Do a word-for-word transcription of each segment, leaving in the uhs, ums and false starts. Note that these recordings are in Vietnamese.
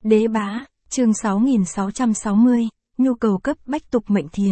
Đế bá, chương sáu nghìn sáu trăm sáu mươi, nhu cầu cấp bách tục mệnh thiền.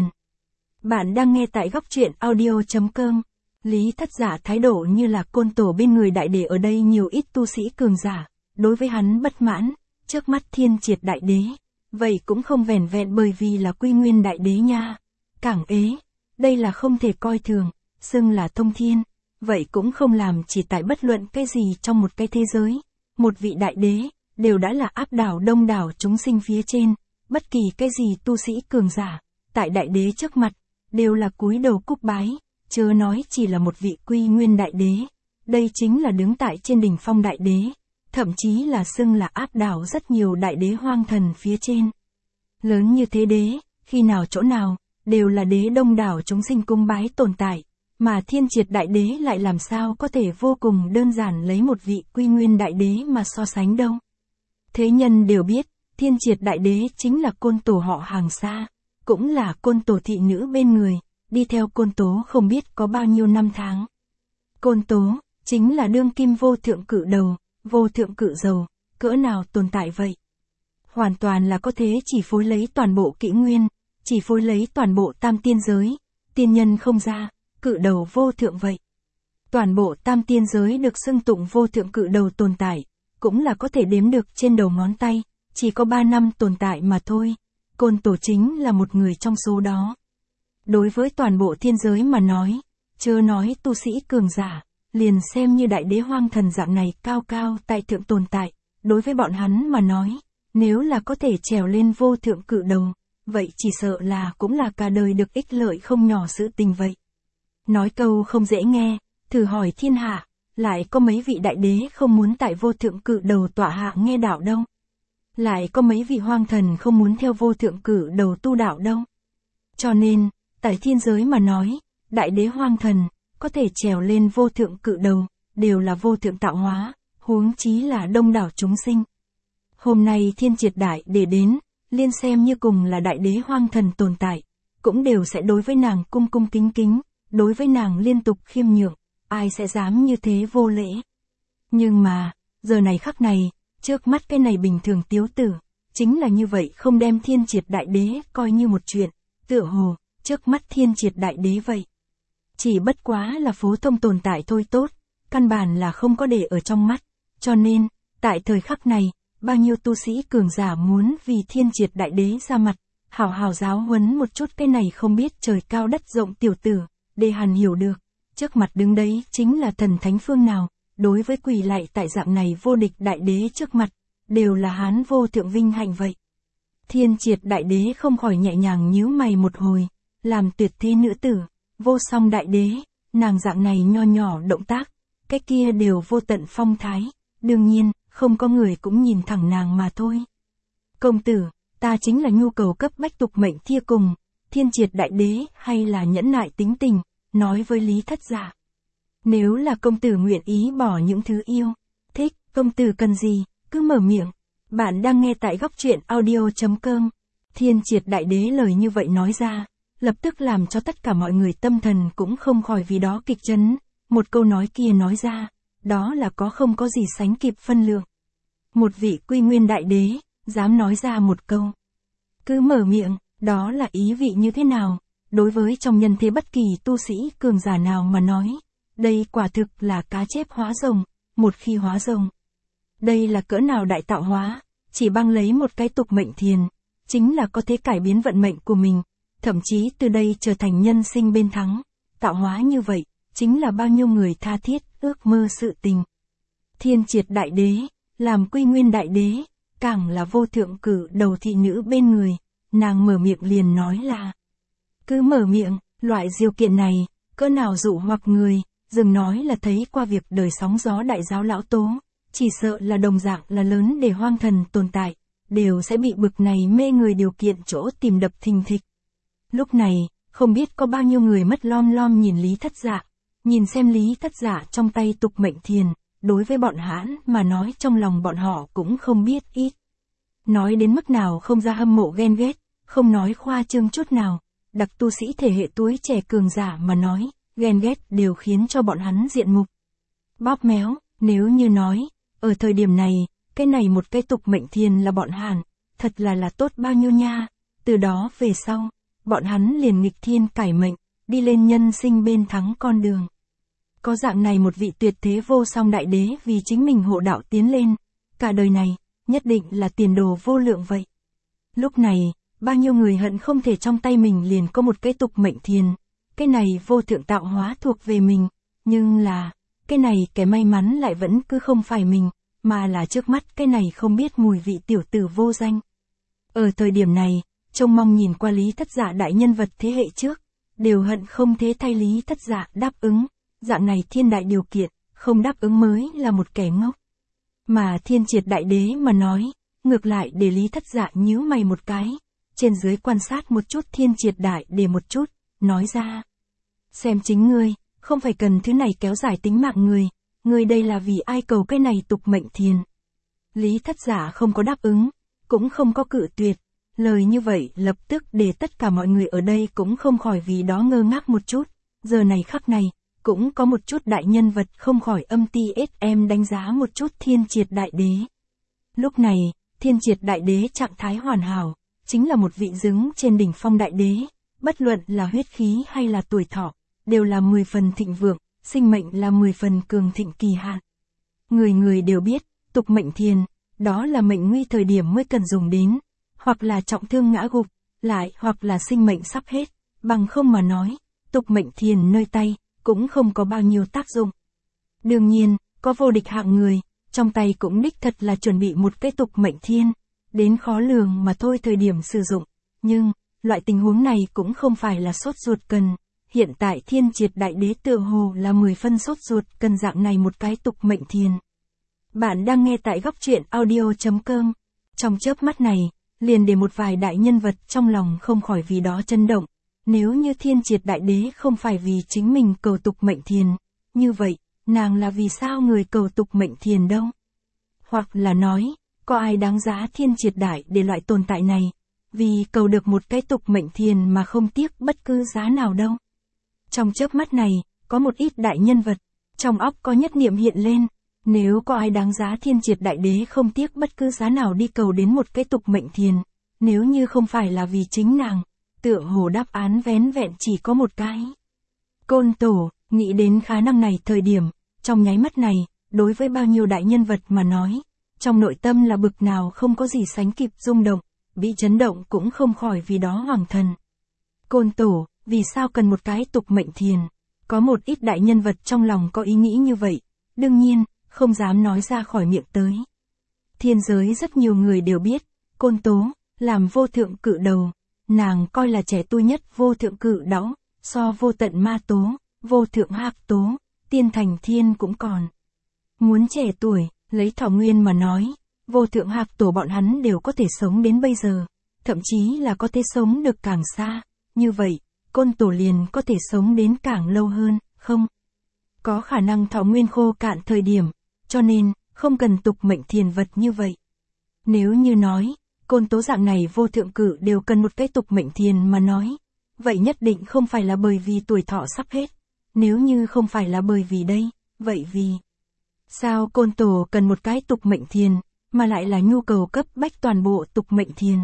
Bạn đang nghe tại góc truyện audio chấm com. Lý Thất Giả thái độ như là côn tổ bên người đại đế, ở đây nhiều ít tu sĩ cường giả, đối với hắn bất mãn, trước mắt thiên triệt đại đế. Vậy cũng không vẻn vẹn bởi vì là quy nguyên đại đế nha. Cảng ế, đây là không thể coi thường, xưng là thông thiên. Vậy cũng không làm chỉ tại bất luận cái gì trong một cái thế giới. Một vị đại đế, đều đã là áp đảo đông đảo chúng sinh phía trên. Bất kỳ cái gì tu sĩ cường giả, tại đại đế trước mặt, đều là cúi đầu cúc bái. Chớ nói chỉ là một vị quy nguyên đại đế. Đây chính là đứng tại trên đỉnh phong đại đế. Thậm chí là xưng là áp đảo rất nhiều đại đế hoang thần phía trên. Lớn như thế đế, khi nào chỗ nào, đều là đế đông đảo chúng sinh cung bái tồn tại. Mà thiên triệt đại đế lại làm sao có thể vô cùng đơn giản lấy một vị quy nguyên đại đế mà so sánh đâu. Thế nhân đều biết, thiên triệt đại đế chính là côn tổ họ Hàng xa, cũng là côn tổ thị nữ bên người, đi theo côn tố không biết có bao nhiêu năm tháng. Côn tố, chính là đương kim vô thượng cự đầu, vô thượng cự dầu, cỡ nào tồn tại vậy? Hoàn toàn là có thế chỉ phối lấy toàn bộ kỷ nguyên, chỉ phối lấy toàn bộ tam tiên giới, tiên nhân không ra, cự đầu vô thượng vậy. Toàn bộ tam tiên giới được xưng tụng vô thượng cự đầu tồn tại, cũng là có thể đếm được trên đầu ngón tay, chỉ có ba năm tồn tại mà thôi. Côn tổ chính là một người trong số đó. Đối với toàn bộ thiên giới mà nói, chớ nói tu sĩ cường giả, liền xem như đại đế hoang thần dạng này cao cao tại thượng tồn tại, đối với bọn hắn mà nói, nếu là có thể trèo lên vô thượng cự đầu, vậy chỉ sợ là cũng là cả đời được ích lợi không nhỏ sự tình vậy. Nói câu không dễ nghe, thử hỏi thiên hạ, lại có mấy vị đại đế không muốn tại vô thượng cự đầu tọa hạ nghe đạo đâu? Lại có mấy vị hoang thần không muốn theo vô thượng cự đầu tu đạo đâu? Cho nên, tại thiên giới mà nói, đại đế hoang thần, có thể trèo lên vô thượng cự đầu, đều là vô thượng tạo hóa, huống chí là đông đảo chúng sinh. Hôm nay thiên triệt đại để đến, liên xem như cùng là đại đế hoang thần tồn tại, cũng đều sẽ đối với nàng cung cung kính kính, đối với nàng liên tục khiêm nhượng, ai sẽ dám như thế vô lễ. Nhưng mà, giờ này khắc này, trước mắt cái này bình thường tiếu tử, chính là như vậy không đem thiên triệt đại đế coi như một chuyện, tựa hồ, trước mắt thiên triệt đại đế vậy. Chỉ bất quá là phổ thông tồn tại thôi tốt, căn bản là không có để ở trong mắt, cho nên, tại thời khắc này, bao nhiêu tu sĩ cường giả muốn vì thiên triệt đại đế ra mặt, hào hào giáo huấn một chút cái này không biết trời cao đất rộng tiểu tử, để hắn hiểu được, trước mặt đứng đấy chính là thần thánh phương nào, đối với quỳ lạy tại dạng này vô địch đại đế trước mặt, đều là hán vô thượng vinh hạnh vậy. Thiên triệt đại đế không khỏi nhẹ nhàng nhíu mày một hồi, làm tuyệt thế nữ tử, vô song đại đế, nàng dạng này nho nhỏ động tác, cái kia đều vô tận phong thái, đương nhiên, không có người cũng nhìn thẳng nàng mà thôi. Công tử, ta chính là nhu cầu cấp bách tục mệnh thia cùng, thiên triệt đại đế hay là nhẫn nại tính tình, nói với Lý Thất Giả. Nếu là công tử nguyện ý bỏ những thứ yêu, thích, công tử cần gì, cứ mở miệng. Bạn đang nghe tại góc truyện audio chấm com. Thiên triệt đại đế lời như vậy nói ra, lập tức làm cho tất cả mọi người tâm thần cũng không khỏi vì đó kịch chấn. Một câu nói kia nói ra, đó là có không có gì sánh kịp phân lượng. Một vị quy nguyên đại đế, dám nói ra một câu. Cứ mở miệng, đó là ý vị như thế nào, đối với trong nhân thế bất kỳ tu sĩ cường giả nào mà nói. Đây quả thực là cá chép hóa rồng, một khi hóa rồng. Đây là cỡ nào đại tạo hóa, chỉ bằng lấy một cái tục mệnh thiền, chính là có thể cải biến vận mệnh của mình, thậm chí từ đây trở thành nhân sinh bên thắng. Tạo hóa như vậy, chính là bao nhiêu người tha thiết, ước mơ sự tình. Thiên triệt đại đế, làm quy nguyên đại đế, càng là vô thượng cử đầu thị nữ bên người, nàng mở miệng liền nói là. Cứ mở miệng, loại điều kiện này, cỡ nào dụ hoặc người, dừng nói là thấy qua việc đời sóng gió đại giáo lão tố, chỉ sợ là đồng dạng là lớn để hoang thần tồn tại, đều sẽ bị bực này mê người điều kiện chỗ tìm đập thình thịch. Lúc này, không biết có bao nhiêu người mất lom lom nhìn Lý Thất Giả, nhìn xem Lý Thất Giả trong tay tục mệnh thiền, đối với bọn hãn mà nói trong lòng bọn họ cũng không biết ít. Nói đến mức nào không ra hâm mộ ghen ghét, không nói khoa trương chút nào, đặc tu sĩ thể hệ tuổi trẻ cường giả mà nói, ghen ghét đều khiến cho bọn hắn diện mục bóp méo. Nếu như nói, ở thời điểm này, cái này một cái tục mệnh thiền là bọn Hàn, thật là là tốt bao nhiêu nha. Từ đó về sau, bọn hắn liền nghịch thiên cải mệnh, đi lên nhân sinh bên thắng con đường. Có dạng này một vị tuyệt thế vô song đại đế vì chính mình hộ đạo tiến lên, cả đời này, nhất định là tiền đồ vô lượng vậy. Lúc này, bao nhiêu người hận không thể trong tay mình liền có một cái tục mệnh thiền, cái này vô thượng tạo hóa thuộc về mình, nhưng là, cái này cái may mắn lại vẫn cứ không phải mình, mà là trước mắt cái này không biết mùi vị tiểu tử vô danh. Ở thời điểm này, trông mong nhìn qua Lý Thất Dạ đại nhân vật thế hệ trước, đều hận không thế thay Lý Thất Dạ đáp ứng, dạng này thiên đại điều kiện, không đáp ứng mới là một kẻ ngốc. Mà Thiên Triệt đại đế mà nói, ngược lại để Lý Thất Dạ nhíu mày một cái, trên dưới quan sát một chút Thiên Triệt đại để một chút, nói ra. Xem chính ngươi, không phải cần thứ này kéo dài tính mạng người, ngươi đây là vì ai cầu cái này tục mệnh thiền. Lý Thất Dạ không có đáp ứng, cũng không có cự tuyệt, lời như vậy lập tức để tất cả mọi người ở đây cũng không khỏi vì đó ngơ ngác một chút, giờ này khắc này, cũng có một chút đại nhân vật không khỏi âm ti ết em đánh giá một chút Thiên Triệt đại đế. Lúc này, Thiên Triệt đại đế trạng thái hoàn hảo, chính là một vị đứng trên đỉnh phong đại đế, bất luận là huyết khí hay là tuổi thọ, đều là mười phần thịnh vượng, sinh mệnh là mười phần cường thịnh kỳ hạn. Người người đều biết, tục mệnh thiền, đó là mệnh nguy thời điểm mới cần dùng đến, hoặc là trọng thương ngã gục, lại hoặc là sinh mệnh sắp hết, bằng không mà nói, tục mệnh thiền nơi tay, cũng không có bao nhiêu tác dụng. Đương nhiên, có vô địch hạng người, trong tay cũng đích thật là chuẩn bị một cái tục mệnh thiên, đến khó lường mà thôi thời điểm sử dụng, nhưng, loại tình huống này cũng không phải là sốt ruột cần. Hiện tại Thiên Triệt đại đế tựa hồ là mười phân sốt ruột cần dạng này một cái tục mệnh thiền. Bạn đang nghe tại góc truyện audio chấm com. Trong chớp mắt này, liền để một vài đại nhân vật trong lòng không khỏi vì đó chấn động. Nếu như Thiên Triệt đại đế không phải vì chính mình cầu tục mệnh thiền, như vậy, nàng là vì sao người cầu tục mệnh thiền đâu? Hoặc là nói, có ai đáng giá Thiên Triệt đại để loại tồn tại này, vì cầu được một cái tục mệnh thiền mà không tiếc bất cứ giá nào đâu? Trong chớp mắt này, có một ít đại nhân vật, trong óc có nhất niệm hiện lên, nếu có ai đáng giá Thiên Triệt đại đế không tiếc bất cứ giá nào đi cầu đến một cái tục mệnh thiền, nếu như không phải là vì chính nàng, tựa hồ đáp án vén vẹn chỉ có một cái. Côn Tổ, nghĩ đến khả năng này thời điểm, trong nháy mắt này, đối với bao nhiêu đại nhân vật mà nói, trong nội tâm là bực nào không có gì sánh kịp rung động, bị chấn động cũng không khỏi vì đó hoàng thần. Côn Tổ, vì sao cần một cái tục mệnh thiền? Có một ít đại nhân vật trong lòng có ý nghĩ như vậy, đương nhiên, không dám nói ra khỏi miệng tới. Thiên giới rất nhiều người đều biết, Côn Tố, làm vô thượng cự đầu, nàng coi là trẻ tuổi nhất vô thượng cự đáo, so vô tận ma tố, vô thượng hạc tố, tiên thành thiên cũng còn. Muốn trẻ tuổi, lấy thọ nguyên mà nói, vô thượng hạc tổ bọn hắn đều có thể sống đến bây giờ, thậm chí là có thể sống được càng xa, như vậy, Côn Tổ liền có thể sống đến càng lâu hơn, không? Có khả năng thọ nguyên khô cạn thời điểm, cho nên, không cần tục mệnh thiền vật như vậy. Nếu như nói, Côn Tố dạng này vô thượng cử đều cần một cái tục mệnh thiền mà nói, vậy nhất định không phải là bởi vì tuổi thọ sắp hết. Nếu như không phải là bởi vì đây, vậy vì sao Côn Tổ cần một cái tục mệnh thiền, mà lại là nhu cầu cấp bách toàn bộ tục mệnh thiền.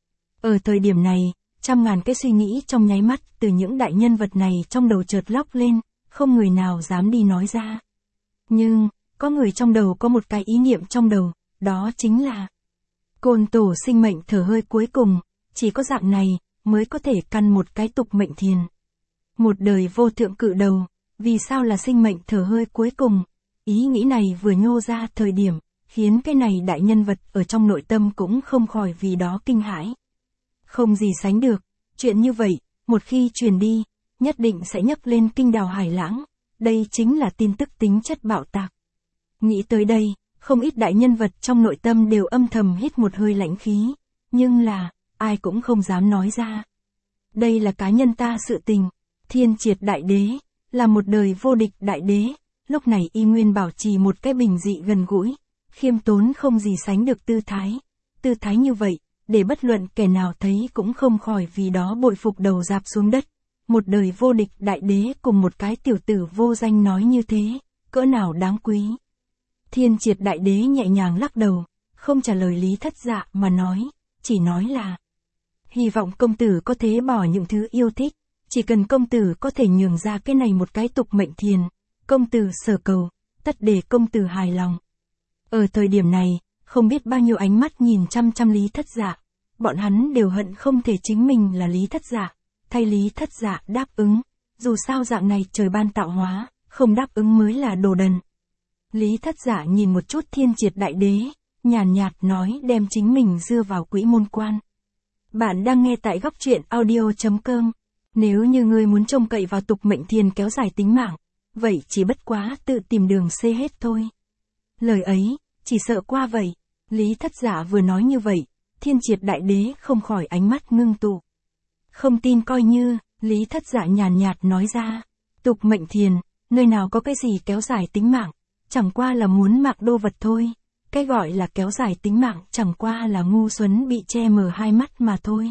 Ở thời điểm này, trăm ngàn cái suy nghĩ trong nháy mắt từ những đại nhân vật này trong đầu chợt lóc lên, không người nào dám đi nói ra. Nhưng, có người trong đầu có một cái ý niệm trong đầu, đó chính là Côn Tổ sinh mệnh thở hơi cuối cùng, chỉ có dạng này mới có thể căn một cái tục mệnh thiền. Một đời vô thượng cự đầu, vì sao là sinh mệnh thở hơi cuối cùng? Ý nghĩ này vừa nhô ra thời điểm, khiến cái này đại nhân vật ở trong nội tâm cũng không khỏi vì đó kinh hãi. Không gì sánh được, chuyện như vậy, một khi truyền đi, nhất định sẽ nhấc lên kinh đào hải lãng, đây chính là tin tức tính chất bạo tạc. Nghĩ tới đây, không ít đại nhân vật trong nội tâm đều âm thầm hít một hơi lãnh khí, nhưng là, ai cũng không dám nói ra. Đây là cá nhân ta sự tình, Thiên Triệt đại đế, là một đời vô địch đại đế, lúc này y nguyên bảo trì một cái bình dị gần gũi, khiêm tốn không gì sánh được tư thái. Tư thái như vậy, để bất luận kẻ nào thấy cũng không khỏi vì đó bội phục đầu rạp xuống đất. Một đời vô địch đại đế cùng một cái tiểu tử vô danh nói như thế, cỡ nào đáng quý. Thiên Triệt đại đế nhẹ nhàng lắc đầu, không trả lời Lý Thất Dạ mà nói, chỉ nói là hy vọng công tử có thể bỏ những thứ yêu thích, chỉ cần công tử có thể nhường ra cái này một cái tục mệnh thiền, công tử sở cầu, tất để công tử hài lòng. Ở thời điểm này, không biết bao nhiêu ánh mắt nhìn chăm chăm Lý Thất Dạ, bọn hắn đều hận không thể chính mình là Lý Thất Dạ, thay Lý Thất Dạ đáp ứng, dù sao dạng này trời ban tạo hóa, không đáp ứng mới là đồ đần. Lý Thất Dạ nhìn một chút Thiên Triệt Đại Đế, nhàn nhạt nói đem chính mình dưa vào quỹ môn quan. Bạn đang nghe tại góc truyện audio.com. Nếu như ngươi muốn trông cậy vào tục mệnh thiền kéo dài tính mạng, vậy chỉ bất quá tự tìm đường xê hết thôi. Lời ấy, chỉ sợ qua vậy. Lý Thất Dạ vừa nói như vậy, Thiên Triệt Đại Đế không khỏi ánh mắt ngưng tụ. Không tin coi như, Lý Thất Dạ nhàn nhạt nói ra, tục mệnh thiền, nơi nào có cái gì kéo dài tính mạng, chẳng qua là muốn mặc đô vật thôi. Cái gọi là kéo dài tính mạng chẳng qua là ngu xuẩn bị che mờ hai mắt mà thôi.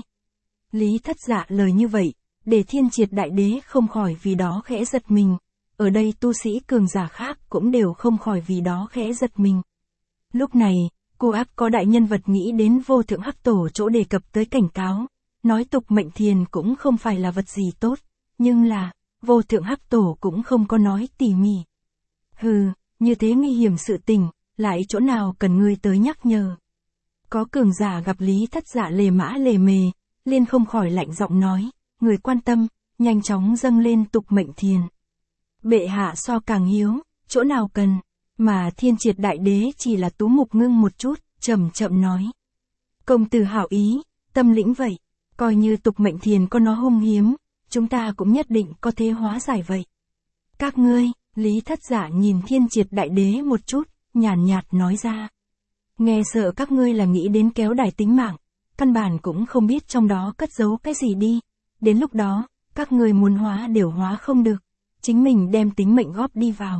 Lý Thất Dạ lời như vậy, để Thiên Triệt Đại Đế không khỏi vì đó khẽ giật mình. Ở đây tu sĩ cường giả khác cũng đều không khỏi vì đó khẽ giật mình. Lúc này, cô áp có đại nhân vật nghĩ đến Vô Thượng Hắc Tổ chỗ đề cập tới cảnh cáo, nói tục mệnh thiền cũng không phải là vật gì tốt, nhưng là, Vô Thượng Hắc Tổ cũng không có nói tỉ mỉ. Hừ, như thế nguy hiểm sự tình, lại chỗ nào cần ngươi tới nhắc nhở. Có cường giả gặp Lý Thất Dạ lề mã lề mề, liền không khỏi lạnh giọng nói, người quan tâm, nhanh chóng dâng lên tục mệnh thiền. Bệ hạ so càng hiếu, chỗ nào cần, mà Thiên Triệt Đại Đế chỉ là tú mục ngưng một chút, chậm chậm nói. Công tử hảo ý, tâm lĩnh vậy, coi như tục mệnh thiền có nó hung hiếm, chúng ta cũng nhất định có thể hóa giải vậy. Các ngươi, Lý Thất Dạ nhìn Thiên Triệt Đại Đế một chút, nhàn nhạt nói ra. Nghe sợ các ngươi là nghĩ đến kéo đài tính mạng, căn bản cũng không biết trong đó cất giấu cái gì đi, đến lúc đó, các ngươi muốn hóa đều hóa không được, chính mình đem tính mệnh góp đi vào.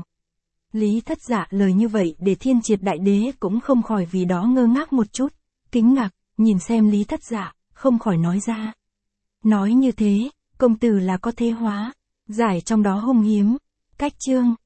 Lý Thất Dạ lời như vậy để Thiên Triệt Đại Đế cũng không khỏi vì đó ngơ ngác một chút, kính ngạc, nhìn xem Lý Thất Dạ, không khỏi nói ra. Nói như thế, công tử là có thế hóa, giải trong đó hung hiếm, cách chương.